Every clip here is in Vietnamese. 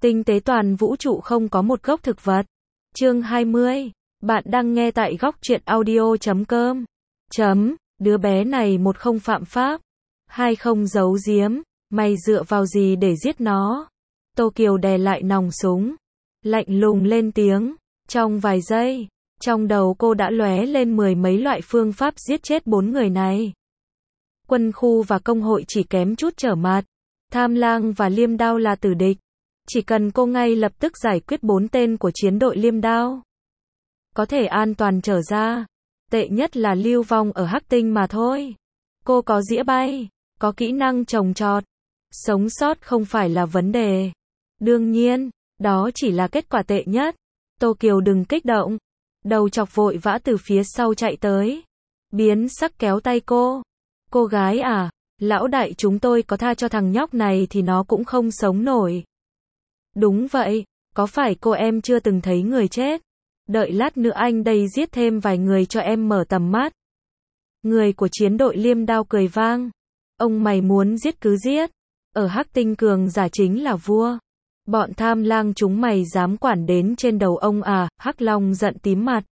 Tinh tế toàn vũ trụ không có một gốc thực vật. Chương 20. Bạn đang nghe tại góc truyện audio.com. Đứa bé này một không phạm pháp, hai không giấu giếm, mày dựa vào gì để giết nó? Tô Kiều đè lại nòng súng, lạnh lùng lên tiếng. Trong vài giây, trong đầu cô đã lóe lên mười mấy loại phương pháp giết chết bốn người này. Quân khu và công hội chỉ kém chút trở mặt. Tham lang và liêm đao là tử địch. Chỉ cần cô ngay lập tức giải quyết bốn tên của chiến đội liêm đao, có thể an toàn trở ra. Tệ nhất là lưu vong ở Hắc Tinh mà thôi. Cô có dĩa bay, có kỹ năng trồng trọt. Sống sót không phải là vấn đề. Đương nhiên, đó chỉ là kết quả tệ nhất. Tô Kiều đừng kích động. Đầu chọc vội vã từ phía sau chạy tới. Biến sắc kéo tay cô. Cô gái à, lão đại chúng tôi có tha cho thằng nhóc này thì nó cũng không sống nổi. Đúng vậy, có phải cô em chưa từng thấy người chết? Đợi lát nữa anh đây giết thêm vài người cho em mở tầm mắt. Người của chiến đội liêm đao cười vang. Ông mày muốn giết cứ giết. Ở Hắc Tinh cường giả chính là vua. Bọn tham lang chúng mày dám quản đến trên đầu ông à? Hắc Long giận tím mặt.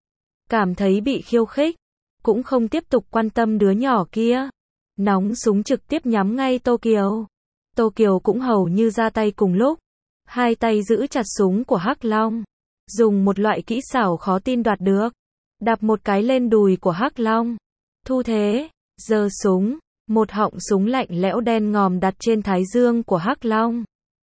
Cảm thấy bị khiêu khích, cũng không tiếp tục quan tâm đứa nhỏ kia. Nóng súng trực tiếp nhắm ngay Tô Kiều. Tô Kiều cũng hầu như ra tay cùng lúc. Hai tay giữ chặt súng của Hắc Long. Dùng một loại kỹ xảo khó tin đoạt được. Đạp một cái lên đùi của Hắc Long. Thu thế, giơ súng. Một họng súng lạnh lẽo đen ngòm đặt trên thái dương của Hắc Long.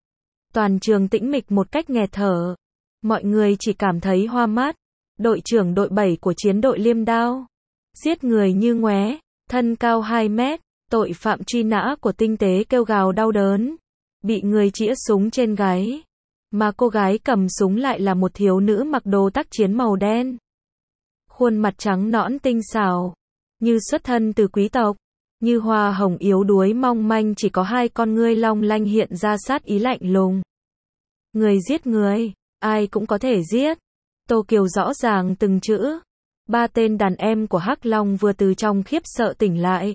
Toàn trường tĩnh mịch một cách nghẹt thở. Mọi người chỉ cảm thấy hoa mắt. Đội trưởng đội 7 của chiến đội liêm đao. Giết người như ngoé, thân cao 2 mét, tội phạm truy nã của tinh tế kêu gào đau đớn. Bị người chĩa súng trên gáy. Mà cô gái cầm súng lại là một thiếu nữ mặc đồ tác chiến màu đen. Khuôn mặt trắng nõn tinh xảo, như xuất thân từ quý tộc, như hoa hồng yếu đuối mong manh, chỉ có hai con ngươi long lanh hiện ra sát ý lạnh lùng. Người giết người, ai cũng có thể giết. Tô Kiều rõ ràng từng chữ. Ba tên đàn em của Hắc Long vừa từ trong khiếp sợ tỉnh lại,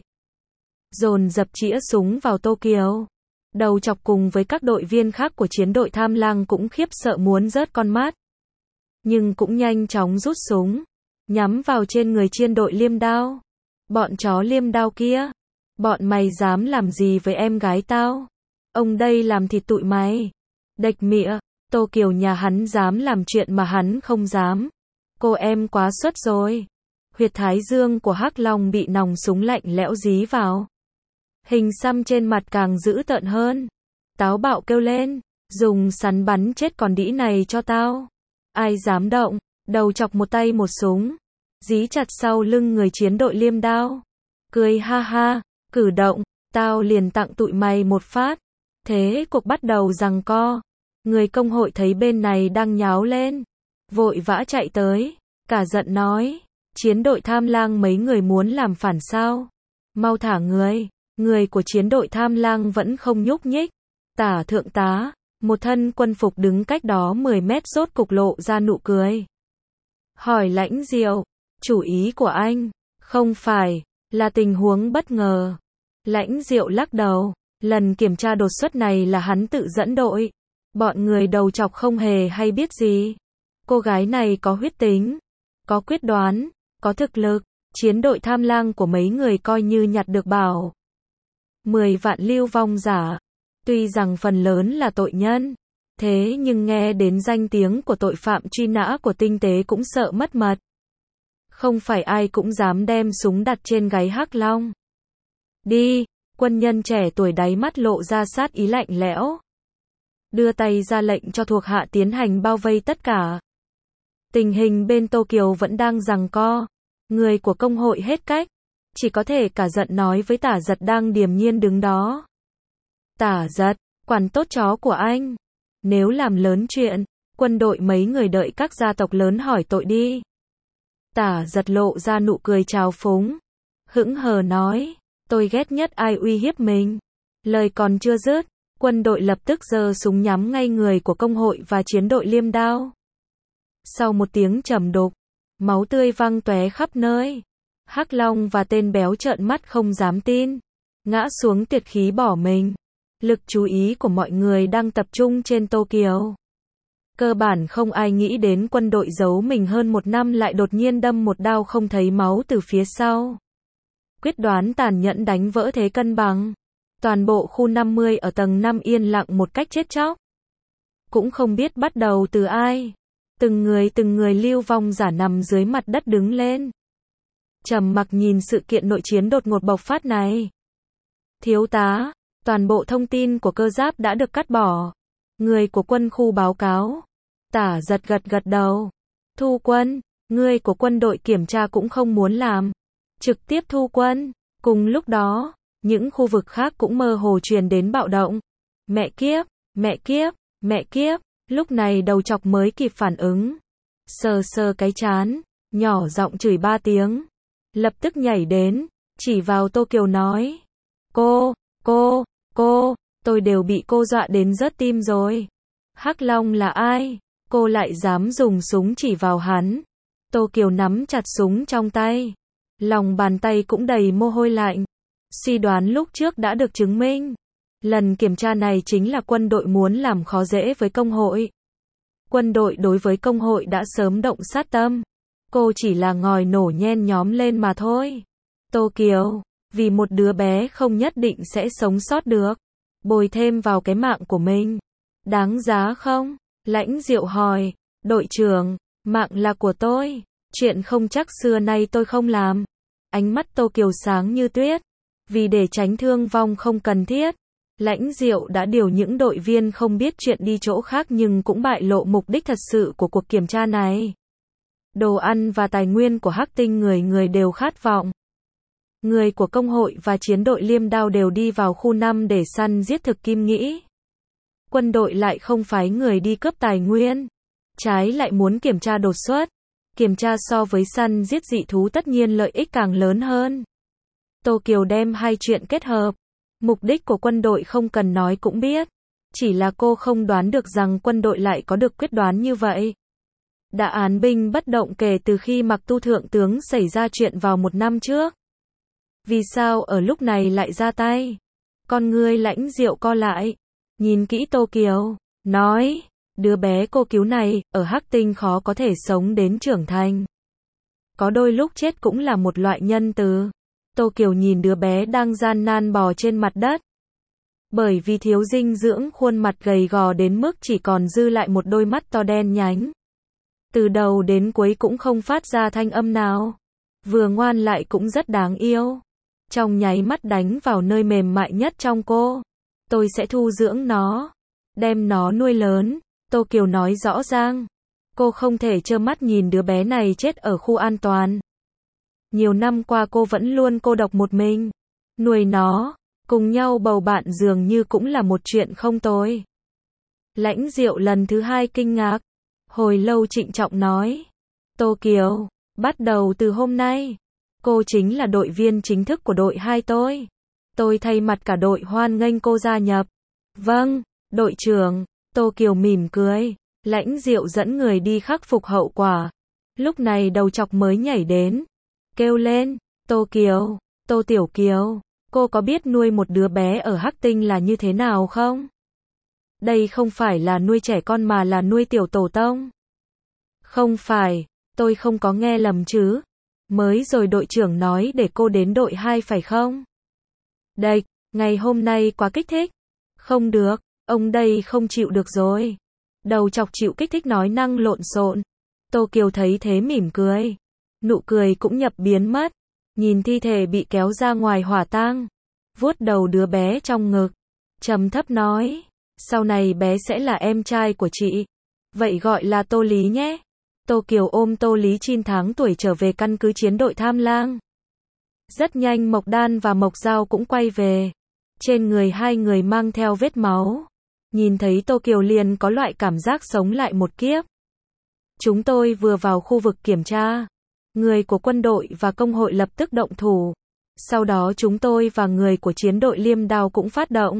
dồn dập chĩa súng vào Tô Kiều. Đầu chọc cùng với các đội viên khác của chiến đội tham lang cũng khiếp sợ muốn rớt con mắt. Nhưng cũng nhanh chóng rút súng, nhắm vào trên người chiến đội liêm đao. Bọn chó liêm đao kia, bọn mày dám làm gì với em gái tao? Ông đây làm thịt tụi mày. Đệch mịa, Tô Kiều nhà hắn dám làm chuyện mà hắn không dám. Cô em quá xuất rồi. Huyệt thái dương của Hắc Long bị nòng súng lạnh lẽo dí vào. Hình xăm trên mặt càng dữ tợn hơn. Táo bạo kêu lên, dùng sắn bắn chết con đĩ này cho tao. Ai dám động? Đầu chọc một tay một súng, dí chặt sau lưng người chiến đội liêm đao. Cười ha ha, cử động, tao liền tặng tụi mày một phát. Thế cuộc bắt đầu giằng co. Người công hội thấy bên này đang nháo lên, vội vã chạy tới, cả giận nói, chiến đội tham lang mấy người muốn làm phản sao? Mau thả người. Người của chiến đội tham lang vẫn không nhúc nhích. Tả thượng tá, một thân quân phục đứng cách đó 10 mét rốt cục lộ ra nụ cười. Hỏi Lãnh Diệu, chủ ý của anh, không phải, là tình huống bất ngờ. Lãnh Diệu lắc đầu, lần kiểm tra đột xuất này là hắn tự dẫn đội. Bọn người đầu chọc không hề hay biết gì. Cô gái này có huyết tính, có quyết đoán, có thực lực. Chiến đội tham lang của mấy người coi như nhặt được bảo. 10 vạn lưu vong giả. Tuy rằng phần lớn là tội nhân, thế nhưng nghe đến danh tiếng của tội phạm truy nã của tinh tế cũng sợ mất mật. Không phải ai cũng dám đem súng đặt trên gáy Hắc Long. Đi, quân nhân trẻ tuổi đáy mắt lộ ra sát ý lạnh lẽo. Đưa tay ra lệnh cho thuộc hạ tiến hành bao vây tất cả. Tình hình bên Tô Kiều vẫn đang giằng co. Người của công hội hết cách. Chỉ có thể cả giận nói với Tả Giật đang điềm nhiên đứng đó. Tả Giật, quản tốt chó của anh. Nếu làm lớn chuyện, quân đội mấy người đợi các gia tộc lớn hỏi tội đi. Tả Giật lộ ra nụ cười trào phúng. Hững hờ nói, tôi ghét nhất ai uy hiếp mình. Lời còn chưa dứt, quân đội lập tức giơ súng nhắm ngay người của công hội và chiến đội liêm đao. Sau một tiếng trầm đục, máu tươi văng tóe khắp nơi. Hắc Long và tên béo trợn mắt không dám tin, ngã xuống tuyệt khí bỏ mình. Lực chú ý của mọi người đang tập trung trên Tô Kiều. Cơ bản không ai nghĩ đến quân đội giấu mình hơn 1 năm lại đột nhiên đâm một đao không thấy máu từ phía sau. Quyết đoán tàn nhẫn đánh vỡ thế cân bằng. Toàn bộ khu 50 ở tầng 5 yên lặng một cách chết chóc. Cũng không biết bắt đầu từ ai. Từng người lưu vong giả nằm dưới mặt đất đứng lên. Trầm mặc nhìn sự kiện nội chiến đột ngột bộc phát này. Thiếu tá, toàn bộ thông tin của cơ giáp đã được cắt bỏ. Người của quân khu báo cáo. Tả Giật gật đầu. Thu quân, người của quân đội kiểm tra cũng không muốn làm. Trực tiếp thu quân. Cùng lúc đó, những khu vực khác cũng mơ hồ truyền đến bạo động. Mẹ kiếp, mẹ kiếp, mẹ kiếp. Lúc này đầu chọc mới kịp phản ứng. Sờ cái trán, nhỏ giọng chửi 3 tiếng. Lập tức nhảy đến, chỉ vào Tô Kiều nói. Cô, tôi đều bị cô dọa đến rớt tim rồi. Hắc Long là ai? Cô lại dám dùng súng chỉ vào hắn. Tô Kiều nắm chặt súng trong tay. Lòng bàn tay cũng đầy mồ hôi lạnh. Suy đoán lúc trước đã được chứng minh. Lần kiểm tra này chính là quân đội muốn làm khó dễ với công hội. Quân đội đối với công hội đã sớm động sát tâm. Cô chỉ là ngòi nổ nhen nhóm lên mà thôi. Tô Kiều, vì một đứa bé không nhất định sẽ sống sót được. Bồi thêm vào cái mạng của mình. Đáng giá không? Lãnh Diệu hỏi. Đội trưởng, mạng là của tôi. Chuyện không chắc xưa nay tôi không làm. Ánh mắt Tô Kiều sáng như tuyết. Vì để tránh thương vong không cần thiết. Lãnh Diệu đã điều những đội viên không biết chuyện đi chỗ khác nhưng cũng bại lộ mục đích thật sự của cuộc kiểm tra này. Đồ ăn và tài nguyên của Hắc Tinh người đều khát vọng. Người của công hội và chiến đội liêm đao đều đi vào khu 5 để săn giết thực kim nghĩ. Quân đội lại không phái người đi cướp tài nguyên. Trái lại muốn kiểm tra đột xuất. Kiểm tra so với săn giết dị thú tất nhiên lợi ích càng lớn hơn. Tô Kiều đem hai chuyện kết hợp. Mục đích của quân đội không cần nói cũng biết. Chỉ là cô không đoán được rằng quân đội lại có được quyết đoán như vậy. Đã án binh bất động kể từ khi Mặc Tu thượng tướng xảy ra chuyện vào 1 năm trước. Vì sao ở lúc này lại ra tay? Con ngươi Lãnh Diệu co lại. Nhìn kỹ Tô Kiều. Nói. Đứa bé cô cứu này, ở Hắc Tinh khó có thể sống đến trưởng thành. Có đôi lúc chết cũng là một loại nhân từ. Tô Kiều nhìn đứa bé đang gian nan bò trên mặt đất. Bởi vì thiếu dinh dưỡng khuôn mặt gầy gò đến mức chỉ còn dư lại một đôi mắt to đen nhánh. Từ đầu đến cuối cũng không phát ra thanh âm nào. Vừa ngoan lại cũng rất đáng yêu. Trong nháy mắt đánh vào nơi mềm mại nhất trong cô. Tôi sẽ thu dưỡng nó. Đem nó nuôi lớn. Tô Kiều nói rõ ràng. Cô không thể trơ mắt nhìn đứa bé này chết ở khu an toàn. Nhiều năm qua cô vẫn luôn cô độc một mình. Nuôi nó, cùng nhau bầu bạn dường như cũng là một chuyện không tồi. Lãnh Diệu lần thứ 2 kinh ngạc. Hồi lâu trịnh trọng nói. Tô Kiều, bắt đầu từ hôm nay, cô chính là đội viên chính thức của đội 2 tôi. Tôi thay mặt cả đội hoan nghênh cô gia nhập. Vâng, đội trưởng. Tô Kiều mỉm cười. Lãnh Diệu dẫn người đi khắc phục hậu quả. Lúc này đầu chọc mới nhảy đến. Kêu lên. Tô Kiều, Tô Tiểu Kiều, cô có biết nuôi một đứa bé ở Hắc Tinh là như thế nào không? Đây không phải là nuôi trẻ con mà là nuôi tiểu tổ tông. Không phải, tôi không có nghe lầm chứ. Mới rồi đội trưởng nói để cô đến đội 2 phải không? Đây, ngày hôm nay quá kích thích. Không được, ông đây không chịu được rồi. Đầu chọc chịu kích thích nói năng lộn xộn. Tô Kiều thấy thế mỉm cười. Nụ cười cũng nhập biến mất. Nhìn thi thể bị kéo ra ngoài hỏa tang. Vuốt đầu đứa bé trong ngực. Trầm thấp nói. Sau này bé sẽ là em trai của chị. Vậy gọi là Tô Lý nhé. Tô Kiều ôm Tô Lý 9 tháng tuổi trở về căn cứ chiến đội Tham Lang. Rất nhanh Mộc Đan và Mộc Giao cũng quay về. Trên người hai người mang theo vết máu. Nhìn thấy Tô Kiều liền có loại cảm giác sống lại một kiếp. Chúng tôi vừa vào khu vực kiểm tra. Người của quân đội và công hội lập tức động thủ. Sau đó chúng tôi và người của chiến đội Liêm Đao cũng phát động.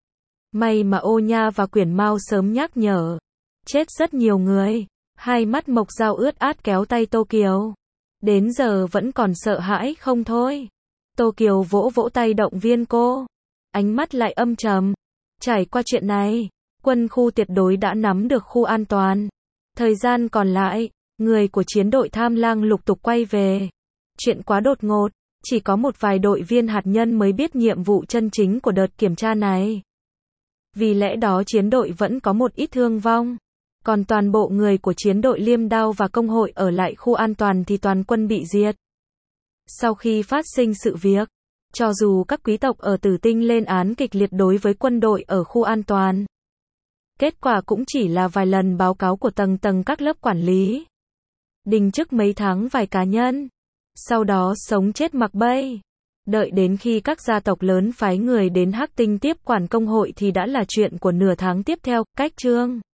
May mà Ô Nha và Quyển Mao sớm nhắc nhở. Chết rất nhiều người. Hai mắt Mộc Giao ướt át kéo tay Tô Kiều. Đến giờ vẫn còn sợ hãi không thôi. Tô Kiều vỗ vỗ tay động viên cô. Ánh mắt lại âm trầm. Trải qua chuyện này, quân khu tuyệt đối đã nắm được khu an toàn. Thời gian còn lại, người của chiến đội Tham Lang lục tục quay về. Chuyện quá đột ngột, chỉ có một vài đội viên hạt nhân mới biết nhiệm vụ chân chính của đợt kiểm tra này. Vì lẽ đó chiến đội vẫn có một ít thương vong. Còn toàn bộ người của chiến đội Liêm Đao và công hội ở lại khu an toàn thì toàn quân bị diệt. Sau khi phát sinh sự việc, cho dù các quý tộc ở Tử Tinh lên án kịch liệt đối với quân đội ở khu an toàn, kết quả cũng chỉ là vài lần báo cáo của tầng các lớp quản lý. Đình chức mấy tháng vài cá nhân. Sau đó sống chết mặc bay. Đợi đến khi các gia tộc lớn phái người đến Hắc Tinh tiếp quản công hội thì đã là chuyện của nửa tháng tiếp theo. Cách chương